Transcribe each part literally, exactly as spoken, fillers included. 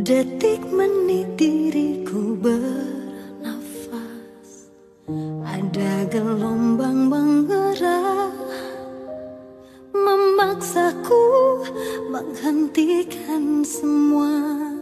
Detik menit diriku bernafas, ada gelombang mengerah memaksaku menghentikan semua.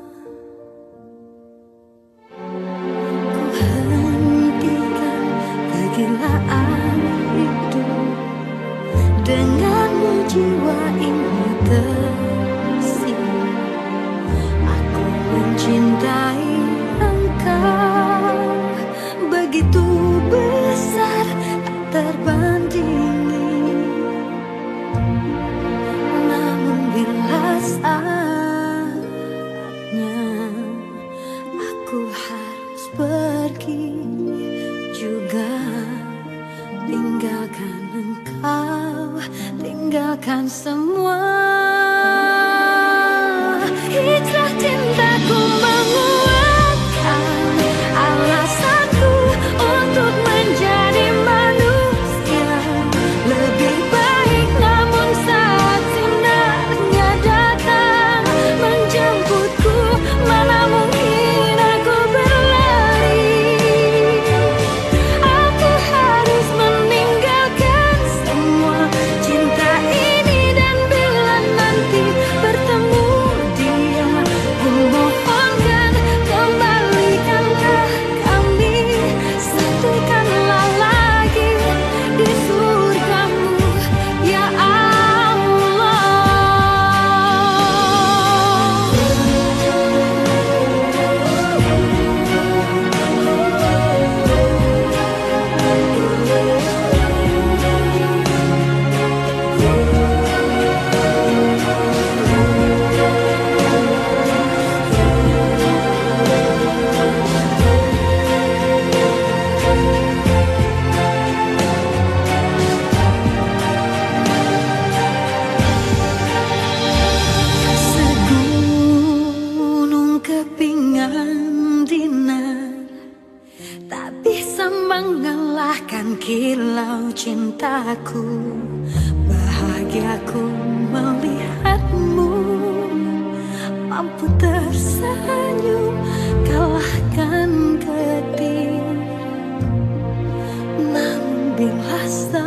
Ku hentikan kegilaan hidup, denganmu jiwa ini tersi. Aku mencintai engkau begitu besar, tak terbandingi. Namun bila saatnya aku harus pergi juga, tinggalkan engkau, tinggalkan semua. Hijrah cintaku menguatkan alasanku untuk menjadi manusia lebih baik. Namun saat sinarnya datang menjemputku, mana mungkin aku berlari. Aku harus meninggalkan semua cinta ini, dan bila nanti bertemu dia, ku mohonkan kembalikanlah kami, satukanlah lagi di surgamu, ya Allah. Segunung kepingan dinar tak bisa mengalahkan kilau cintaku. Bahagiaku melihatmu mampu tersenyum kalahkan getir. Namun bila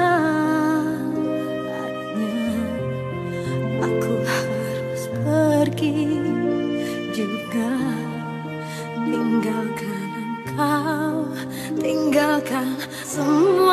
saatnya aku harus pergi juga, tinggalkan engkau, tinggalkan semua.